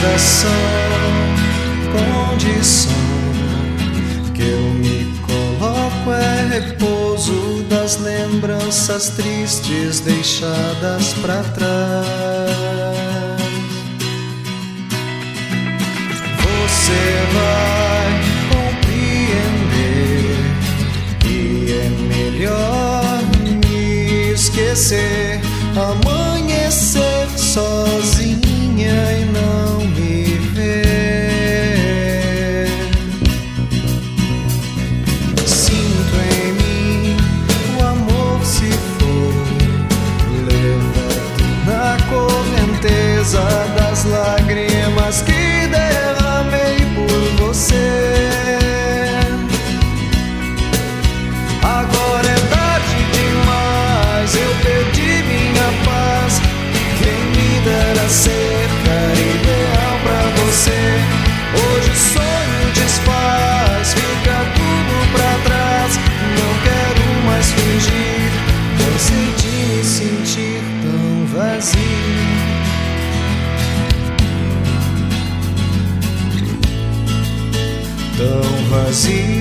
coração, condição que eu me coloco é repouso das lembranças tristes deixadas pra trás. Você vai compreender que é melhor me esquecer, amanhecer sozinha e não me ver. Sinto em mim o amor se foi levado na correnteza das lágrimas que derramei por você. Agora é tarde demais, eu perdi minha paz. Quem me dera ser ideal pra você. Hoje o sonho desfaz, fica tudo pra trás. Não quero mais fingir, cansei de me sentir tão vazio. Tão vazio.